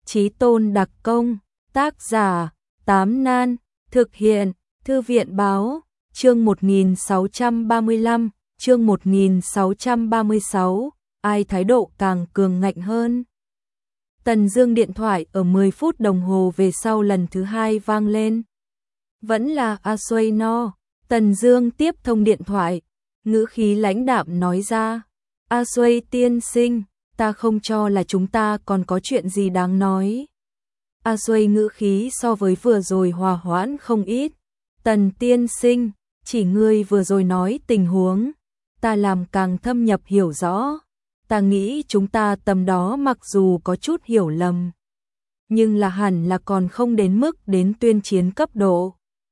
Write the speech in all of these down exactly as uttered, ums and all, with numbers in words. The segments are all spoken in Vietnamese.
Chí Tôn đặc công, tác giả, Tám Nan, thực hiện, Thư viện báo, chương một nghìn sáu trăm ba mươi lăm, chương một nghìn sáu trăm ba mươi sáu, ai thái độ càng cường ngạnh hơn. Tần Dương điện thoại ở mười phút đồng hồ về sau lần thứ hai vang lên. Vẫn là A Xuôi No. Tần Dương tiếp thông điện thoại, ngữ khí lãnh đạm nói ra, A Xuôi tiên sinh, ta không cho là chúng ta còn có chuyện gì đáng nói. A Xuôi ngữ khí so với vừa rồi hòa hoãn không ít. Tần tiên sinh, chỉ ngươi vừa rồi nói tình huống, ta làm càng thâm nhập hiểu rõ. Ta nghĩ chúng ta tầm đó mặc dù có chút hiểu lầm, nhưng là hẳn là còn không đến mức đến tuyên chiến cấp độ.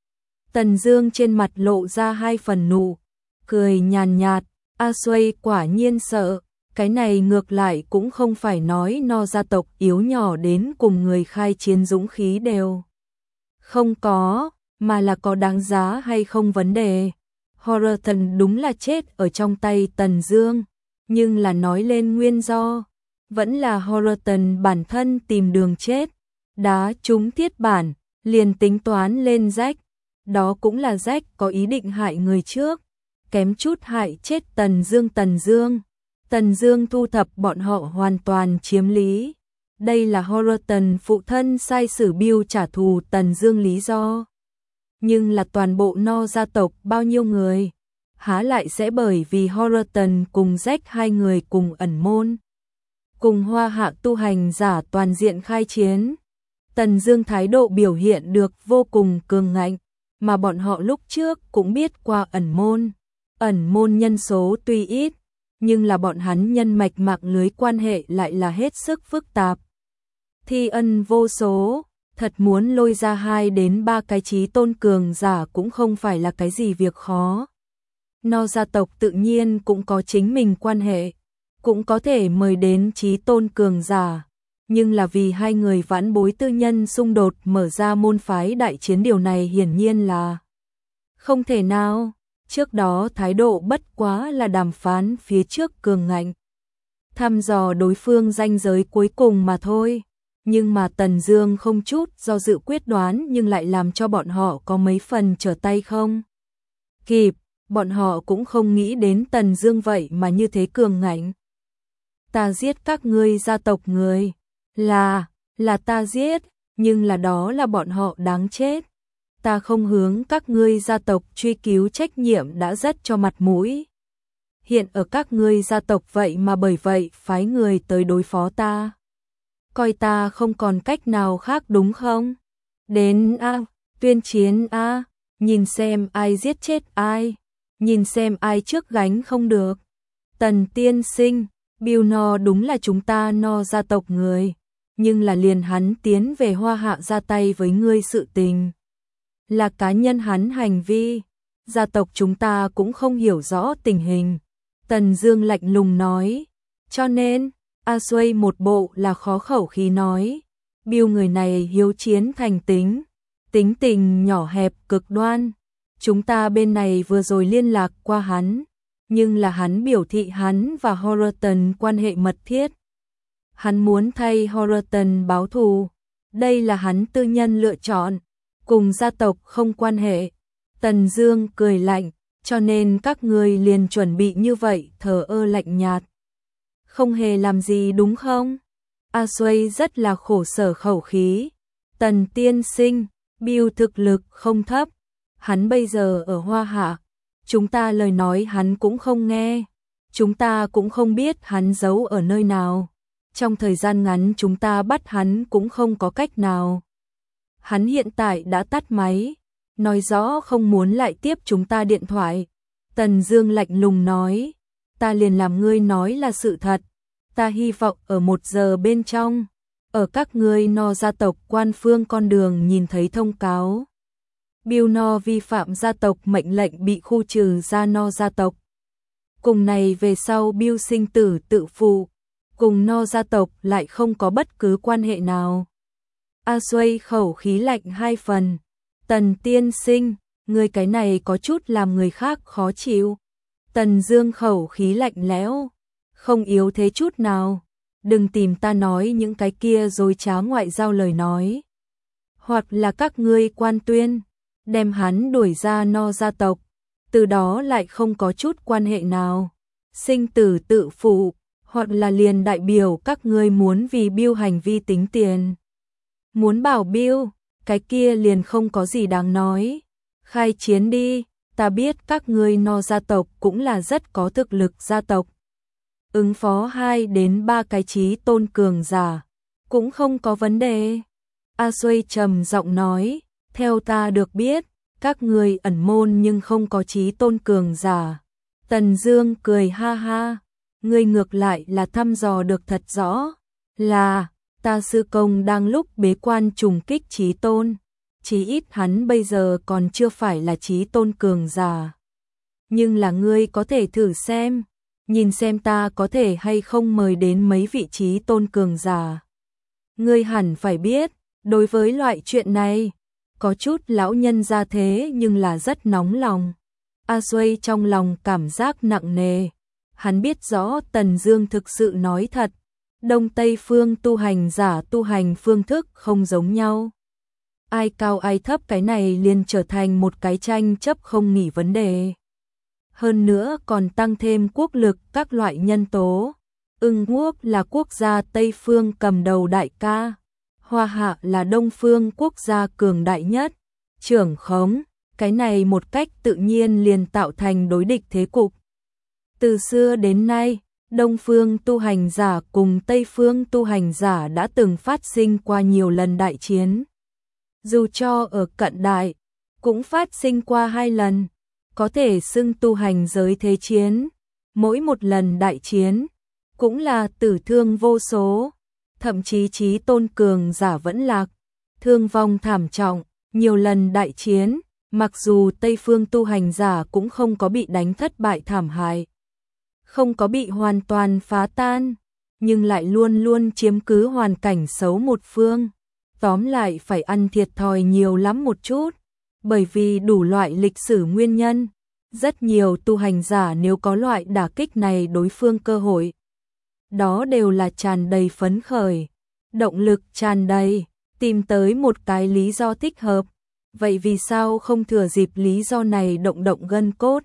Tần Dương trên mặt lộ ra hai phần nụ cười nhàn nhạt, A Xuôi quả nhiên sợ, cái này ngược lại cũng không phải nói No gia tộc yếu nhỏ đến cùng người khai chiến dũng khí đều không có, mà là có đáng giá hay không vấn đề. Horton đúng là chết ở trong tay Tần Dương, nhưng là nói lên nguyên do, vẫn là Horton bản thân tìm đường chết, đá trúng thiết bản, liền tính toán lên Jack, đó cũng là Jack có ý định hại người trước, kém chút hại chết Tần Dương. Tần Dương, Tần Dương thu thập bọn họ hoàn toàn chiếm lý. Đây là Horton phụ thân sai sử Bill trả thù Tần Dương lý do. Nhưng là toàn bộ No gia tộc bao nhiêu người, há lại sẽ bởi vì Horton cùng Jack hai người cùng ẩn môn, cùng Hoa Hạ tu hành giả toàn diện khai chiến. Tần Dương thái độ biểu hiện được vô cùng cường ngạnh, mà bọn họ lúc trước cũng biết qua ẩn môn. Ẩn môn nhân số tuy ít, nhưng là bọn hắn nhân mạch mạng lưới quan hệ lại là hết sức phức tạp. Thi ân vô số, thật muốn lôi ra hai đến ba cái chí tôn cường giả cũng không phải là cái gì việc khó. No gia tộc tự nhiên cũng có chính mình quan hệ, cũng có thể mời đến chí tôn cường giả, nhưng là vì hai người vãn bối tư nhân xung đột mở ra môn phái đại chiến, điều này hiển nhiên là không thể nào. Trước đó thái độ bất quá là đàm phán phía trước cường ngạnh, thăm dò đối phương ranh giới cuối cùng mà thôi. Nhưng mà Tần Dương không chút do dự quyết đoán, nhưng lại làm cho bọn họ có mấy phần trở tay không kịp. Bọn họ cũng không nghĩ đến Tần Dương vậy mà như thế cường ngạnh. Ta giết các ngươi gia tộc người, là, là ta giết, nhưng là đó là bọn họ đáng chết. Ta không hướng các ngươi gia tộc truy cứu trách nhiệm đã rất cho mặt mũi. Hiện ở các ngươi gia tộc vậy mà bởi vậy phái người tới đối phó ta. Coi ta không còn cách nào khác đúng không? Đến a, tuyên chiến a, nhìn xem ai giết chết ai, nhìn xem ai trước gánh không được. Tần tiên sinh, Bill No đúng là chúng ta No gia tộc người, nhưng là liền hắn tiến về Hoa Hạ ra tay với ngươi sự tình, là cá nhân hắn hành vi, gia tộc chúng ta cũng không hiểu rõ tình hình. Tần Dương lạnh lùng nói, cho nên, A Xuôi một bộ là khó khẩu khí nói, Bill người này hiếu chiến thành tính, tính tình nhỏ hẹp cực đoan. Chúng ta bên này vừa rồi liên lạc qua hắn, nhưng là hắn biểu thị hắn và Horton quan hệ mật thiết. Hắn muốn thay Horton báo thù, đây là hắn tư nhân lựa chọn, cùng gia tộc không quan hệ. Tần Dương cười lạnh, cho nên các ngươi liền chuẩn bị như vậy, thờ ơ lạnh nhạt, không hề làm gì đúng không? A Xuôi rất là khổ sở khẩu khí. Tần tiên sinh, Bill thực lực không thấp, hắn bây giờ ở Hoa Hạ, chúng ta lời nói hắn cũng không nghe, chúng ta cũng không biết hắn giấu ở nơi nào. Trong thời gian ngắn chúng ta bắt hắn cũng không có cách nào. Hắn hiện tại đã tắt máy, nói rõ không muốn lại tiếp chúng ta điện thoại. Tần Dương lạnh lùng nói, ta liền làm ngươi nói là sự thật. Ta hy vọng ở một giờ bên trong, ở các ngươi No gia tộc quan phương con đường nhìn thấy thông cáo Bill No vi phạm gia tộc mệnh lệnh bị khu trừ ra No gia tộc. Cùng này về sau Bill sinh tử tự phụ, cùng No gia tộc lại không có bất cứ quan hệ nào. A Xuôi khẩu khí lạnh hai phần. Tần tiên sinh, người cái này có chút làm người khác khó chịu. Tần Dương khẩu khí lạnh lẽo, không yếu thế chút nào. đừng tìm ta nói những cái kia dối trá ngoại giao lời nói. Hoặc là các ngươi quan tuyên, đem hắn đuổi ra no gia tộc, từ đó lại không có chút quan hệ nào. Sinh tử tự phụ, hoặc là liền đại biểu các ngươi muốn vì Bill hành vi tính tiền. Muốn bảo Bill, cái kia liền không có gì đáng nói. Khai chiến đi, ta biết các ngươi no gia tộc cũng là rất có thực lực gia tộc. Ứng phó hai đến ba cái chí tôn cường giả, cũng không có vấn đề. A Xuê trầm giọng nói, theo ta được biết, các ngươi ẩn môn nhưng không có chí tôn cường giả. Tần Dương cười ha ha, ngươi ngược lại là thăm dò được thật rõ, là ta sư công đang lúc bế quan trùng kích chí tôn, chí ít hắn bây giờ còn chưa phải là chí tôn cường giả. Nhưng là ngươi có thể thử xem, nhìn xem ta có thể hay không mời đến mấy vị chí tôn cường giả. Ngươi hẳn phải biết, đối với loại chuyện này, có chút lão nhân gia thế nhưng là rất nóng lòng. A Xuê trong lòng cảm giác nặng nề, hắn biết rõ Tần Dương thực sự nói thật, Đông Tây phương tu hành giả tu hành phương thức không giống nhau. Ai cao ai thấp cái này liền trở thành một cái tranh chấp không nghỉ vấn đề. Hơn nữa còn tăng thêm quốc lực các loại nhân tố. Ưng Quốc là quốc gia Tây phương cầm đầu đại ca, Hoa Hạ là Đông phương quốc gia cường đại nhất, trưởng khống, cái này một cách tự nhiên liền tạo thành đối địch thế cục. Từ xưa đến nay, Đông phương tu hành giả cùng Tây phương tu hành giả đã từng phát sinh qua nhiều lần đại chiến. Dù cho ở cận đại, cũng phát sinh qua hai lần, có thể xưng tu hành giới thế chiến. Mỗi một lần đại chiến, cũng là tử thương vô số, thậm chí chí tôn cường giả vẫn lạc, thương vong thảm trọng, nhiều lần đại chiến, mặc dù Tây phương tu hành giả cũng không có bị đánh thất bại thảm hại, không có bị hoàn toàn phá tan, nhưng lại luôn luôn chiếm cứ hoàn cảnh xấu một phương. Tóm lại phải ăn thiệt thòi nhiều lắm một chút, bởi vì đủ loại lịch sử nguyên nhân, rất nhiều tu hành giả nếu có loại đả kích này đối phương cơ hội, đó đều là tràn đầy phấn khởi, động lực tràn đầy, tìm tới một cái lý do thích hợp. Vậy vì sao không thừa dịp lý do này động động gân cốt,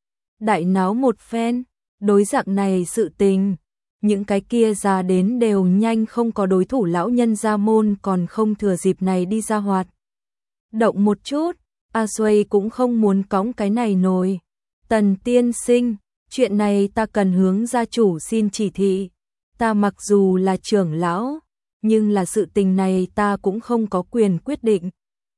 đại náo một phen, đối dạng này sự tình, những cái kia già đến đều nhanh không có đối thủ lão nhân gia môn còn không thừa dịp này đi ra hoạt động một chút. A Xuê cũng không muốn cõng cái này nổi. Tần tiên sinh, chuyện này ta cần hướng gia chủ xin chỉ thị. Ta mặc dù là trưởng lão, nhưng là sự tình này ta cũng không có quyền quyết định.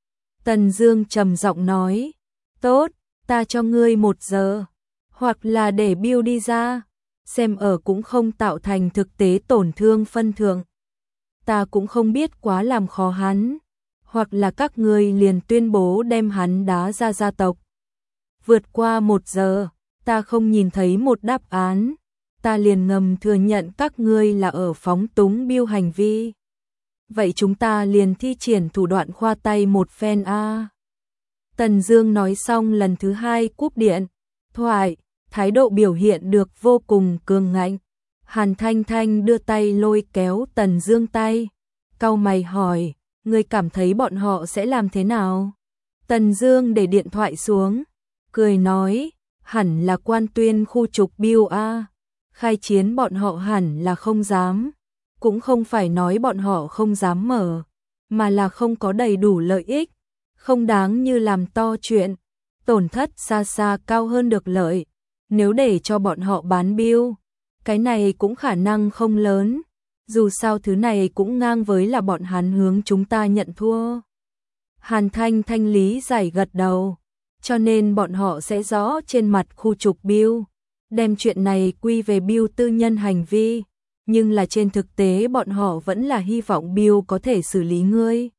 Tần Dương trầm giọng nói, tốt, ta cho ngươi một giờ, hoặc là để Bill đi ra, xem ở cũng không tạo thành thực tế tổn thương phân thượng. Ta cũng không biết quá làm khó hắn, hoặc là các ngươi liền tuyên bố đem hắn đá ra gia tộc. Vượt qua một giờ, ta không nhìn thấy một đáp án, ta liền ngầm thừa nhận các ngươi là ở phóng túng Bill hành vi. Vậy chúng ta liền thi triển thủ đoạn khoa tay một phen a. Tần Dương nói xong lần thứ hai cúp điện thoại, thái độ biểu hiện được vô cùng cường ngạnh. Hàn Thanh Thanh đưa tay lôi kéo Tần Dương tay, cau mày hỏi, ngươi cảm thấy bọn họ sẽ làm thế nào? Tần Dương để điện thoại xuống, cười nói, hẳn là quan tuyên khu trục Bill a. Khai chiến bọn họ hẳn là không dám, cũng không phải nói bọn họ không dám mở, mà là không có đầy đủ lợi ích, không đáng như làm to chuyện, tổn thất xa xa cao hơn được lợi. Nếu để cho bọn họ bán Bill, cái này cũng khả năng không lớn, dù sao thứ này cũng ngang với là bọn hắn hướng chúng ta nhận thua. Hàn Thanh Thanh lý giải gật đầu, cho nên bọn họ sẽ rõ trên mặt khu trục Bill, đem chuyện này quy về Bill tư nhân hành vi, nhưng là trên thực tế bọn họ vẫn là hy vọng Bill có thể xử lý ngươi.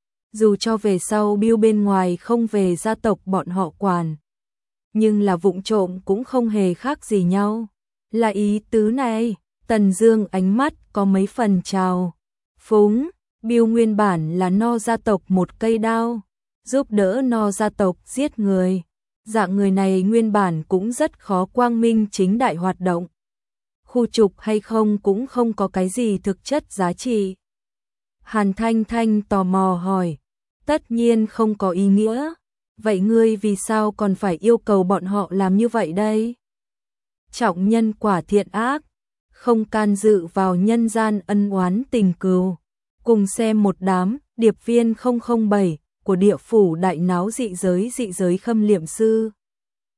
Dù cho về sau Bill bên ngoài không về gia tộc bọn họ quản, nhưng là vụng trộm cũng không hề khác gì nhau. Là ý tứ này. Tần Dương ánh mắt có mấy phần trào phúng. Bill nguyên bản là no gia tộc một cây đao, giúp đỡ no gia tộc giết người. Dạng người này nguyên bản cũng rất khó quang minh chính đại hoạt động. khu trục hay không cũng không có cái gì thực chất giá trị. Hàn Thanh Thanh tò mò hỏi, tất nhiên không có ý nghĩa, vậy ngươi vì sao còn phải yêu cầu bọn họ làm như vậy đây? Trọng nhân quả thiện ác, không can dự vào nhân gian ân oán tình cừu. Cùng xem một đám điệp viên không không bảy của địa phủ đại náo dị giới dị giới Khâm Liệm Sư.